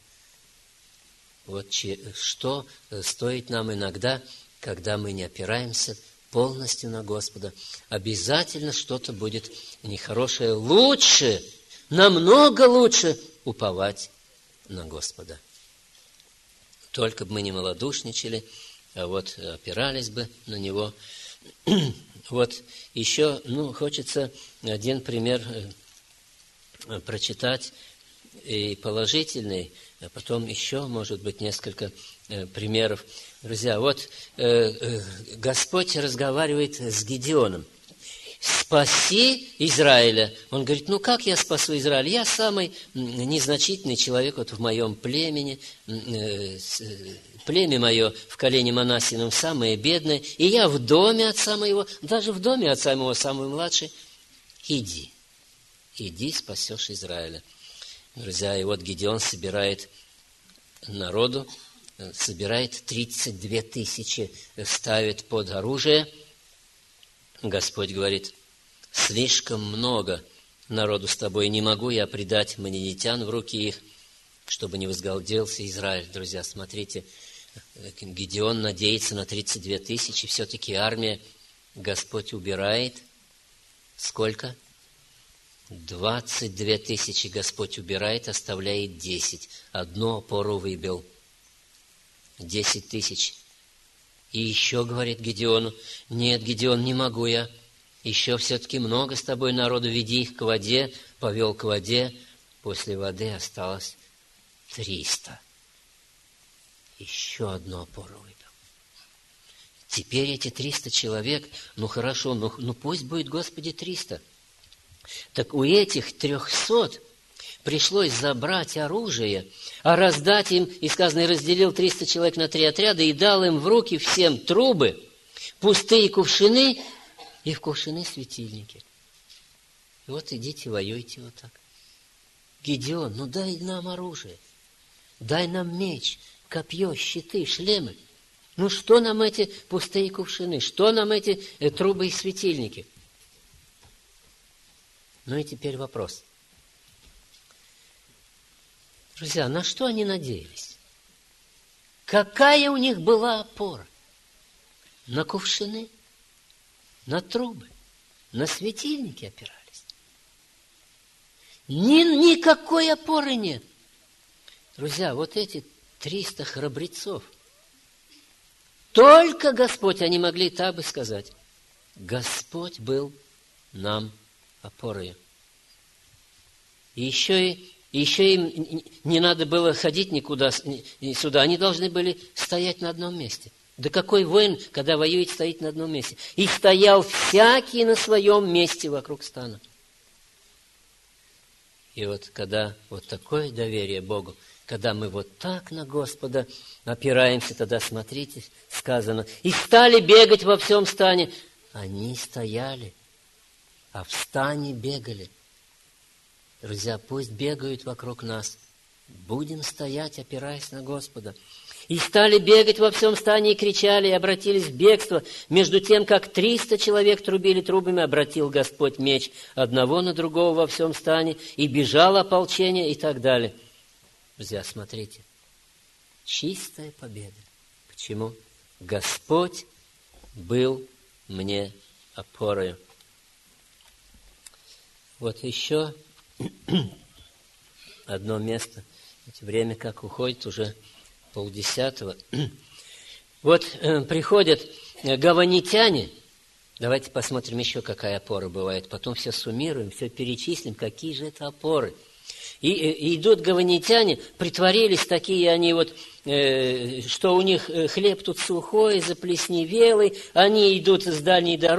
Вот что стоит нам иногда, когда мы не опираемся полностью на Господа. Обязательно что-то будет нехорошее. Лучше, намного лучше уповать на Господа. Только бы мы не малодушничали, а вот опирались бы на Него. Вот еще, ну, хочется один пример прочитать, и положительный, а потом еще, может быть, несколько э, примеров. Друзья, вот э, э, Господь разговаривает с Гедеоном. «Спаси Израиля». Он говорит: ну как я спасу Израиль? Я самый незначительный человек вот в моем племени, э, э, племя мое в колене Манассином самое бедное, и я в доме отца моего, даже в доме отца моего самый младший. Иди, иди, спасешь Израиля. Друзья, и вот Гедеон собирает народу, собирает тридцать две тысячи, ставит под оружие. Господь говорит: слишком много народу с тобой, не могу я предать манинитян в руки их, чтобы не возгалделся Израиль. Друзья, смотрите, Гедеон надеется на тридцать две тысячи, все-таки армия. Господь убирает сколько? Двадцать две тысячи Господь убирает, оставляет десять. Одну опору выбил. Десять тысяч. И еще говорит Гедеону: нет, Гедеон, не могу я. Еще все-таки много с тобой народу, веди их к воде. Повел к воде. После воды осталось триста. Еще одну опору выбил. Теперь эти триста человек, ну хорошо, ну, ну пусть будет, Господи, триста. Так у этих трехсот пришлось забрать оружие, а раздать им, и сказано, и разделил триста человек на три отряда, и дал им в руки всем трубы, пустые кувшины, и в кувшины светильники. И вот идите, воюйте вот так. Гедеон, ну дай нам оружие, дай нам меч, копье, щиты, шлемы. Ну что нам эти пустые кувшины, что нам эти э, трубы и светильники? Ну и теперь вопрос. Друзья, на что они надеялись? Какая у них была опора? На кувшины, на трубы, на светильники опирались. Ни, никакой опоры нет. Друзья, вот эти триста храбрецов, только Господь, они могли так бы сказать, Господь был нам опорою. И еще, и, еще им не надо было ходить никуда сюда. Они должны были стоять на одном месте. Да какой воин, когда воюет, стоит на одном месте? И стоял всякий на своем месте вокруг стана. И вот когда вот такое доверие Богу, когда мы вот так на Господа опираемся, тогда, смотрите, сказано, и стали бегать во всем стане. Они стояли, а в стане бегали. Друзья, пусть бегают вокруг нас. Будем стоять, опираясь на Господа. И стали бегать во всем стане и кричали, и обратились в бегство. Между тем, как триста человек трубили трубами, обратил Господь меч одного на другого во всем стане, и бежало ополчение, и так далее. Друзья, смотрите. Чистая победа. Почему? Господь был мне опорою. Вот еще одно место. Время как уходит, уже полдесятого. Вот э, приходят гаванитяне. Давайте посмотрим еще, какая опора бывает. Потом все суммируем, все перечислим, какие же это опоры. И, и идут гаванитяне, притворились такие они вот, э, что у них хлеб тут сухой, заплесневелый. Они идут с дальней дороги.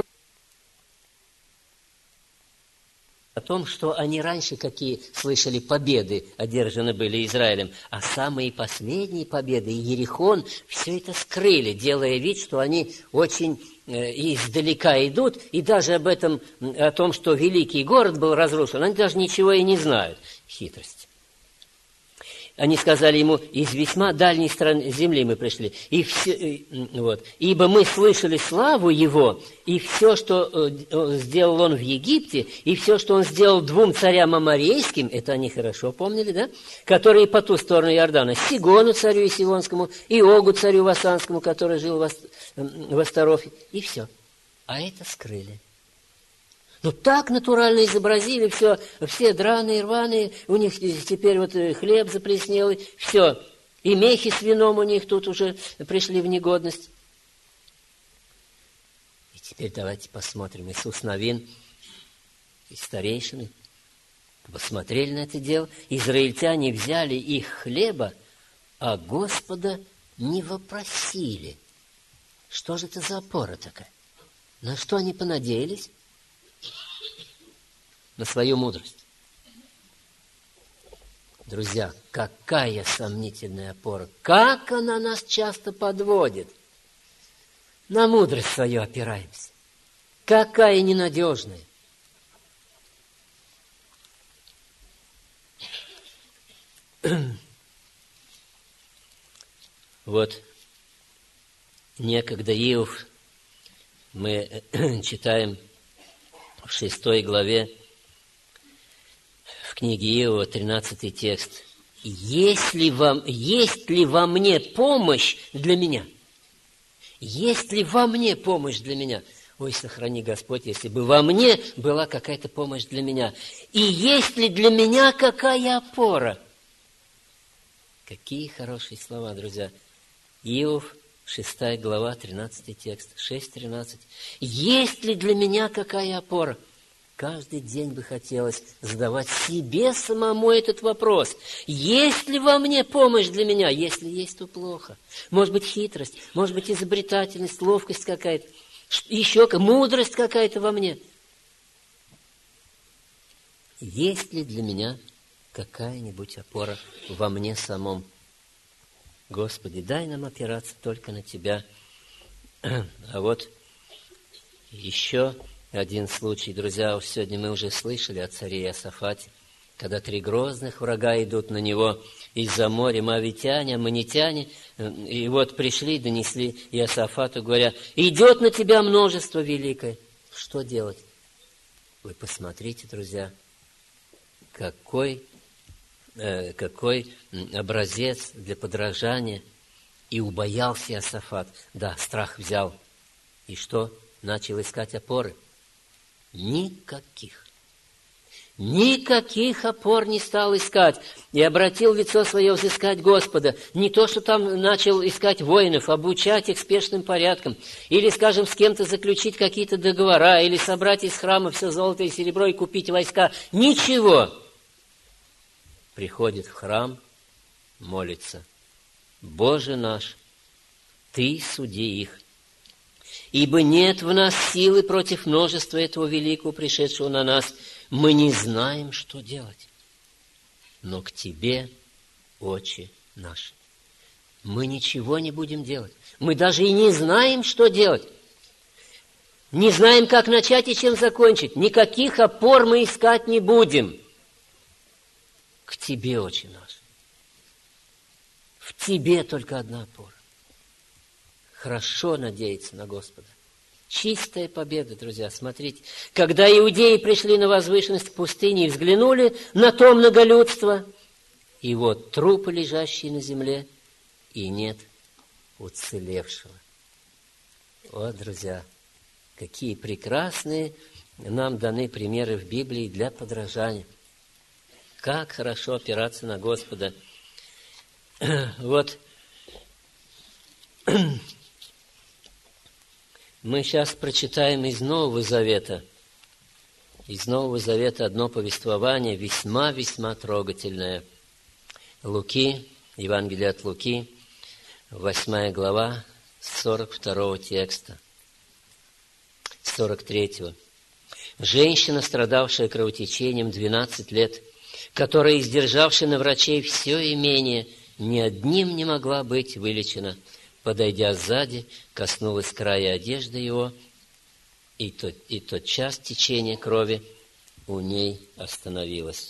О том, что они раньше какие слышали победы, одержаны были Израилем, а самые последние победы, Иерихон, все это скрыли, делая вид, что они очень э, издалека идут, и даже об этом, о том, что великий город был разрушен, они даже ничего и не знают. Хитрость. Они сказали ему: из весьма дальней страны земли мы пришли. И все, вот, ибо мы слышали славу его, и все, что сделал он в Египте, и все, что он сделал двум царям аморейским, это они хорошо помнили, да? Которые по ту сторону Иордана, Сигону царю Исивонскому, и Огу царю Васанскому, который жил в Астарофе, и все. А это скрыли. Ну, так натурально изобразили все, все драные, рваные, у них теперь вот хлеб заплеснелый, все. И мехи с вином у них тут уже пришли в негодность. И теперь давайте посмотрим. Иисус Навин и старейшины посмотрели на это дело. Израильтяне взяли их хлеба, а Господа не вопросили. Что же это за опора такая? На что они понадеялись? На свою мудрость. Друзья, какая сомнительная опора! Как она нас часто подводит! На мудрость свою опираемся. Какая ненадежная! Вот некогда Иов, мы читаем в шестой главе, в книге Иова, тринадцатый текст. Есть ли, вам, есть ли во мне помощь для меня? Есть ли во мне помощь для меня? Ой, сохрани, Господь, если бы во мне была какая-то помощь для меня. И есть ли для меня какая опора? Какие хорошие слова, друзья. Иов, шестая глава, тринадцатый текст, шесть тринадцать. Есть ли для меня какая опора? Каждый день бы хотелось задавать себе самому этот вопрос. Есть ли во мне помощь для меня? Если есть, то плохо. Может быть, хитрость, может быть, изобретательность, ловкость какая-то, еще мудрость какая-то во мне. Есть ли для меня какая-нибудь опора во мне самом? Господи, дай нам опираться только на Тебя. А вот еще один случай, друзья, сегодня мы уже слышали о царе Иосафате, когда три грозных врага идут на него из-за моря, моавитяне, аммонитяне, и вот пришли, донесли Иосафату, говоря: идет на тебя множество великое. Что делать? Вы посмотрите, друзья, какой, э, какой образец для подражания. И убоялся Иосафат. Да, страх взял. И что? Начал искать опоры. Никаких. Никаких опор не стал искать. И обратил лицо свое взыскать Господа. Не то, что там начал искать воинов, обучать их спешным порядком. Или, скажем, с кем-то заключить какие-то договора. Или собрать из храма все золото и серебро и купить войска. Ничего. Приходит в храм, молится: Боже наш, Ты суди их. Ибо нет в нас силы против множества этого великого, пришедшего на нас. Мы не знаем, что делать. Но к Тебе, Отче наш, мы ничего не будем делать. Мы даже и не знаем, что делать. Не знаем, как начать и чем закончить. Никаких опор мы искать не будем. К Тебе, Отче наш. В Тебе только одна опора. Хорошо надеяться на Господа. Чистая победа, друзья, смотрите. Когда иудеи пришли на возвышенность пустыни и взглянули на то многолюдство, и вот трупы, лежащие на земле, и нет уцелевшего. Вот, друзья, какие прекрасные нам даны примеры в Библии для подражания. Как хорошо опираться на Господа. Вот мы сейчас прочитаем из Нового Завета. Из Нового Завета одно повествование весьма-весьма трогательное. Луки, Евангелие от Луки, восьмая глава, сорок второго текста, сорок третьего. Женщина, страдавшая кровотечением двенадцать лет, которая, издержавшая на врачей все имение, ни одним не могла быть вылечена, подойдя сзади, коснулась края одежды его, и тот, и тот час течение крови у ней остановилось.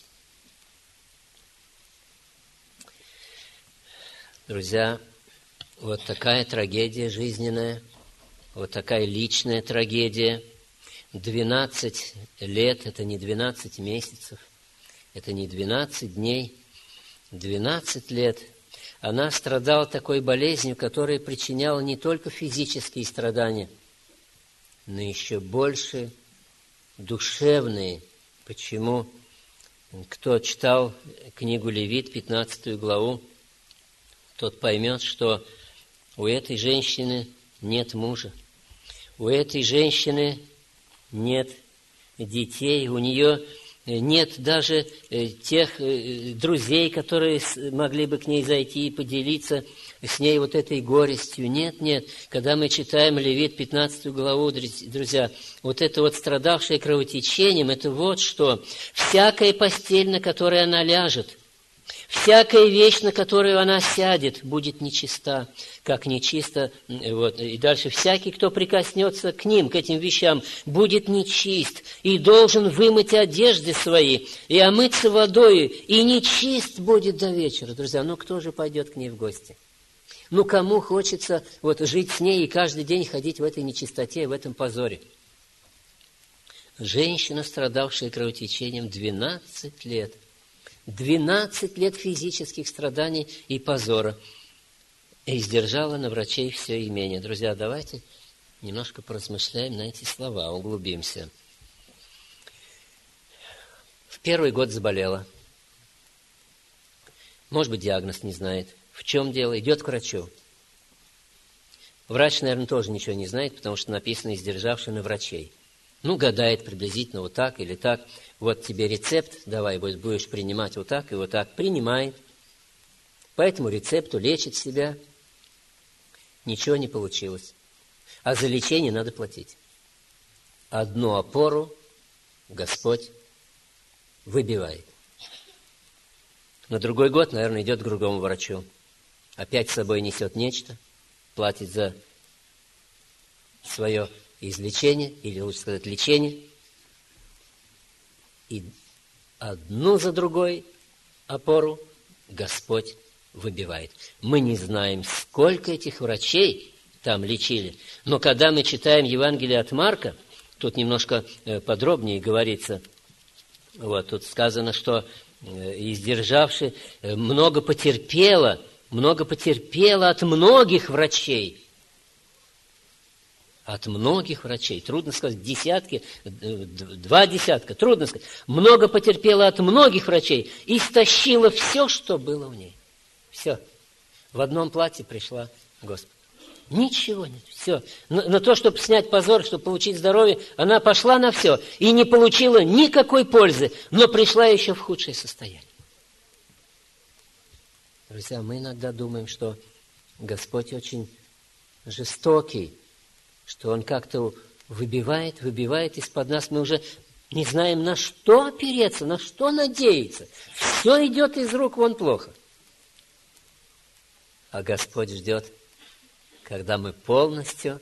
Друзья, вот такая трагедия жизненная, вот такая личная трагедия. двенадцать лет – это не двенадцать месяцев, это не двенадцать дней, двенадцать лет. Она страдала такой болезнью, которая причиняла не только физические страдания, но еще больше душевные. Почему? Кто читал книгу Левит, пятнадцатую главу, тот поймет, что у этой женщины нет мужа, у этой женщины нет детей, у нее нет даже тех друзей, которые могли бы к ней зайти и поделиться с ней вот этой горестью. Нет, нет. Когда мы читаем Левит, пятнадцатую главу, друзья, вот это вот страдавшее кровотечением, это вот что. Всякая постель, на которой она ляжет, всякая вещь, на которую она сядет, будет нечиста, как нечисто. Вот. И дальше. Всякий, кто прикоснется к ним, к этим вещам, будет нечист, и должен вымыть одежды свои, и омыться водою, и нечист будет до вечера. Друзья, ну кто же пойдет к ней в гости? Ну кому хочется вот жить с ней и каждый день ходить в этой нечистоте, в этом позоре? Женщина, страдавшая кровотечением двенадцать лет. Двенадцать лет физических страданий и позора. И издержала на врачей все имение. Друзья, давайте немножко поразмышляем на эти слова, углубимся. В первый год заболела. Может быть, диагноз не знает. В чем дело? Идет к врачу. Врач, наверное, тоже ничего не знает, потому что написано «издержавший на врачей». Ну, гадает приблизительно вот так или так. Вот тебе рецепт, давай будешь принимать вот так и вот так. Принимает. По этому рецепту лечит себя. Ничего не получилось. А за лечение надо платить. Одну опору Господь выбивает. На другой год, наверное, идет к другому врачу. Опять с собой несет нечто, платит за свое излечение, или лучше сказать, лечение. И одну за другой опору Господь выбивает. Мы не знаем, сколько этих врачей там лечили, но когда мы читаем Евангелие от Марка, тут немножко подробнее говорится, вот, тут сказано, что издержавший много потерпела, много потерпела от многих врачей. От многих врачей. Трудно сказать, десятки, два десятка, трудно сказать. Много потерпела от многих врачей и стащила все, что было в ней. Все. В одном платье пришла Господь. Ничего нет. Все. На, на то, чтобы снять позор, чтобы получить здоровье, она пошла на все и не получила никакой пользы, но пришла еще в худшее состояние. Друзья, мы иногда думаем, что Господь очень жестокий, что Он как-то выбивает, выбивает из-под нас. Мы уже не знаем, на что опереться, на что надеяться. Все идет из рук вон плохо. А Господь ждет, когда мы полностью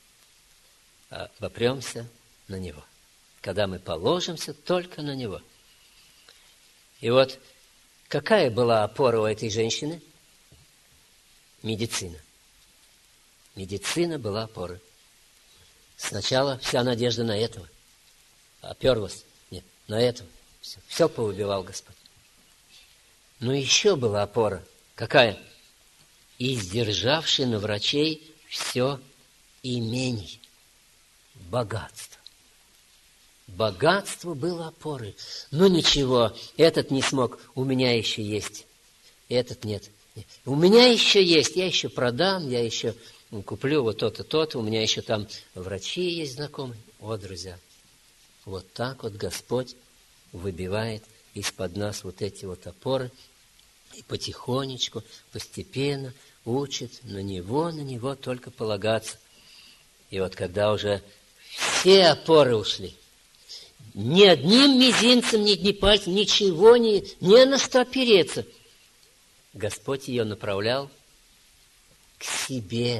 обопремся на Него. Когда мы положимся только на Него. И вот какая была опора у этой женщины? Медицина. Медицина была опорой. Сначала вся надежда на этого. Оперлась. Нет, на этого. Все, все поубивал Господь. Но еще была опора. Какая? Издержавший на врачей все имение, богатство. Богатство было опорой. Ну ничего, этот не смог, у меня еще есть. Этот нет. У меня еще есть, я еще продам, я еще куплю вот то-то, то-то, у меня еще там врачи есть знакомые. О, друзья, вот так вот Господь выбивает из-под нас вот эти вот опоры и потихонечку, постепенно учит на Него, на Него только полагаться. И вот когда уже все опоры ушли, ни одним мизинцем, ни, ни пальцем, ничего, не, не на что опереться, Господь ее направлял к себе.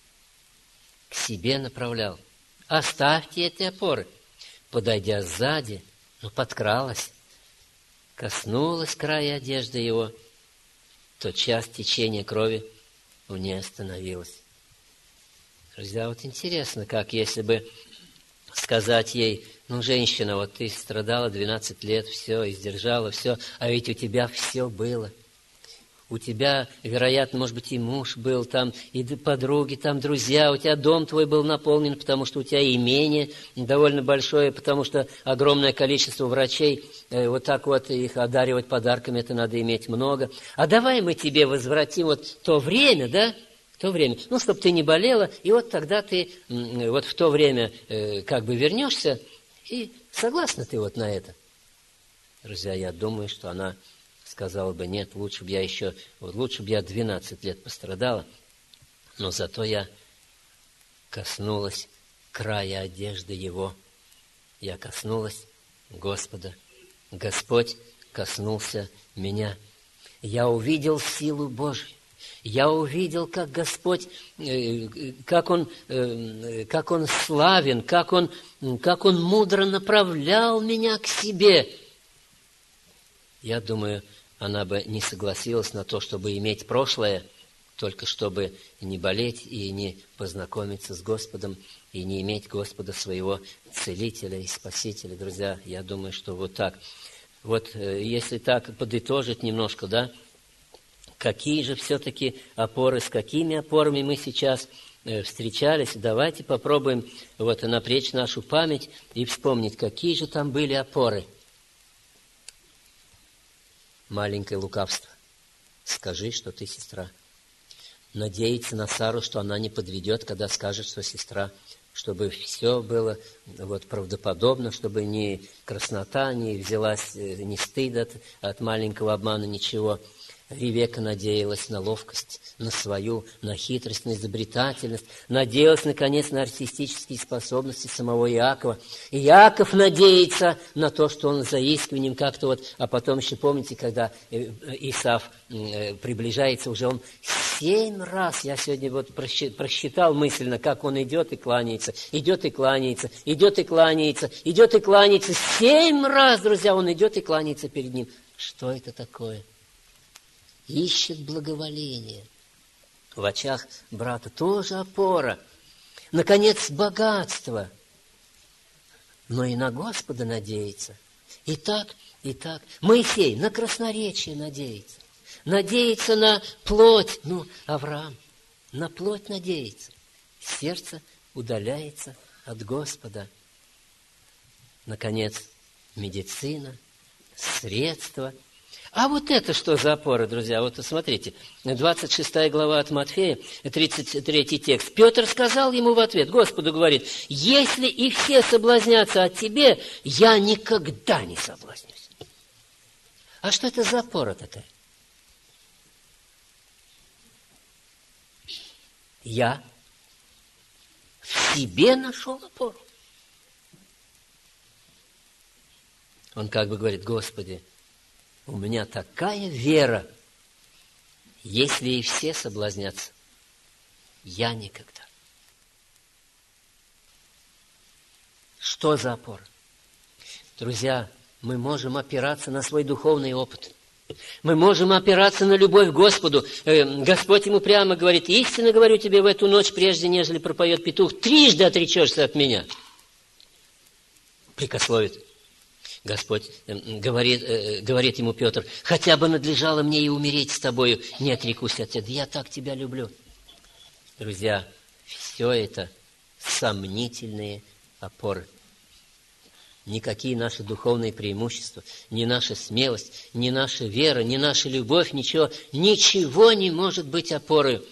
К себе направлял. Оставьте эти опоры. Подойдя сзади, ну, подкралась, коснулась края одежды его, тотчас течение крови у нее остановилось. Друзья, вот интересно, как если бы сказать ей: ну, женщина, вот ты страдала двенадцать лет, все, издержала, все, а ведь у тебя все было. У тебя, вероятно, может быть, и муж был там, и подруги, там, друзья, у тебя дом твой был наполнен, потому что у тебя имение довольно большое, потому что огромное количество врачей, э, вот так вот их одаривать подарками, это надо иметь много. А давай мы тебе возвратим вот то время, да, то время, ну, чтобы ты не болела, и вот тогда ты вот в то время э, как бы вернешься, и согласна ты вот на это? Друзья, я думаю, что она сказала бы: нет, лучше бы я еще, вот лучше бы я двенадцать лет пострадала, но зато я коснулась края одежды его. Я коснулась Господа. Господь коснулся меня. Я увидел силу Божию. Я увидел, как Господь, как Он, как Он славен, как Он, как Он мудро направлял меня к себе. Я думаю, она бы не согласилась на то, чтобы иметь прошлое, только чтобы не болеть и не познакомиться с Господом, и не иметь Господа своего Целителя и Спасителя. Друзья, я думаю, что вот так. Вот если так подытожить немножко, да, какие же все-таки опоры, с какими опорами мы сейчас встречались, давайте попробуем вот напрячь нашу память и вспомнить, какие же там были опоры. Маленькое лукавство. Скажи, что ты сестра. Надеяться на Сару, что она не подведет, когда скажет, что сестра. Чтобы все было вот правдоподобно, чтобы ни краснота, ни взялась, ни стыд от, от маленького обмана, ничего. Ревека надеялась на ловкость, на свою, на хитрость, на изобретательность. Надеялась, наконец, на артистические способности самого Иакова. И Иаков надеется на то, что он заискиванием как-то вот... А потом еще, помните, когда Исав приближается, уже он семь раз, я сегодня вот просчитал мысленно, как он идет и кланяется, идет и кланяется, идет и кланяется, идет и кланяется. Семь раз, друзья, он идет и кланяется перед ним. Что это такое? Ищет благоволение. В очах брата тоже опора. Наконец, богатство. Но и на Господа надеется. И так, и так. Моисей на красноречие надеется. Надеется на плоть. Ну, Авраам на плоть надеется. Сердце удаляется от Господа. Наконец, медицина, средства. А вот это что за опора, друзья? Вот смотрите, двадцать шестая глава от Матфея, тридцать третий текст. Петр сказал ему в ответ, Господу говорит: если и все соблазнятся от тебе, я никогда не соблазнюсь. А что это за опора такая? Я в себе нашел опору. Он как бы говорит: Господи, у меня такая вера, если и все соблазнятся, я никогда. Что за опора? Друзья, мы можем опираться на свой духовный опыт. Мы можем опираться на любовь к Господу. Господь ему прямо говорит: истинно говорю тебе, в эту ночь, прежде нежели пропоет петух, трижды отречешься от меня. Прикословит. Господь говорит, говорит ему Петр: хотя бы надлежало мне и умереть с тобою, не отрекусь от тебя. Я так тебя люблю. Друзья, все это сомнительные опоры. никакие наши духовные преимущества, ни наша смелость, ни наша вера, ни наша любовь, ничего, ничего не может быть опорой.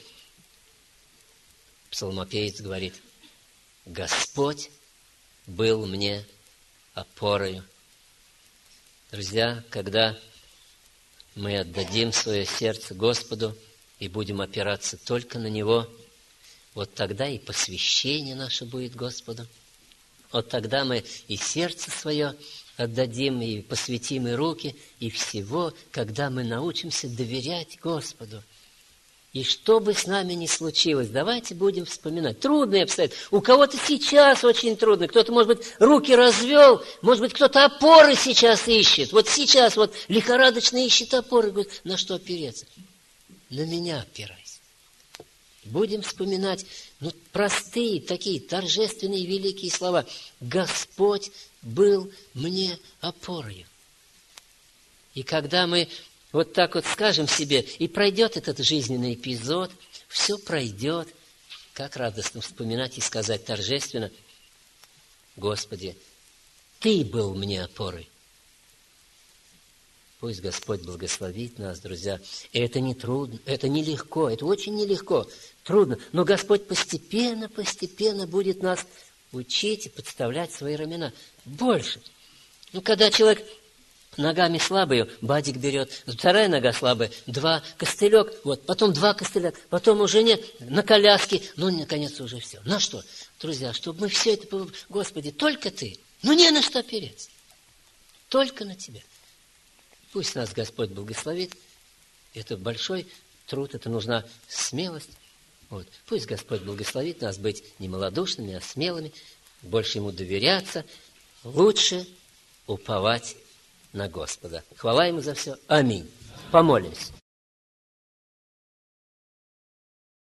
Псалмопевец говорит: Господь был мне опорою. Друзья, когда мы отдадим свое сердце Господу и будем опираться только на Него, вот тогда и посвящение наше будет Господу. Вот тогда мы и сердце свое отдадим, и посвятим, и руки, и всего, когда мы научимся доверять Господу. И что бы с нами ни случилось, давайте будем вспоминать. Трудные обстоятельства. У кого-то сейчас очень трудно. Кто-то, может быть, руки развел. Может быть, кто-то опоры сейчас ищет. Вот сейчас вот лихорадочно ищет опоры. Говорит, на что опереться? На меня опирайся. Будем вспоминать ну, простые, такие торжественные, великие слова. Господь был мне опорою. И когда мы вот так вот скажем себе, и пройдет этот жизненный эпизод, все пройдет, как радостно вспоминать и сказать торжественно: Господи, Ты был мне опорой. Пусть Господь благословит нас, друзья. И это не трудно, это нелегко, это очень нелегко, трудно. Но Господь постепенно, постепенно будет нас учить и подставлять свои рамена. Больше. Ну, когда человек ногами слабые, бадик берет, вторая нога слабая, два, костылек, вот, потом два костыля, потом уже нет, на коляске, ну, наконец, уже все. На что? Друзья, чтобы мы все это, Господи, только Ты, ну, не на что опереться, только на Тебя. Пусть нас Господь благословит, это большой труд, это нужна смелость, вот. Пусть Господь благословит нас быть не малодушными, а смелыми, больше Ему доверяться, лучше уповать на Господа. Хвала Ему за все. Аминь. Помолимся.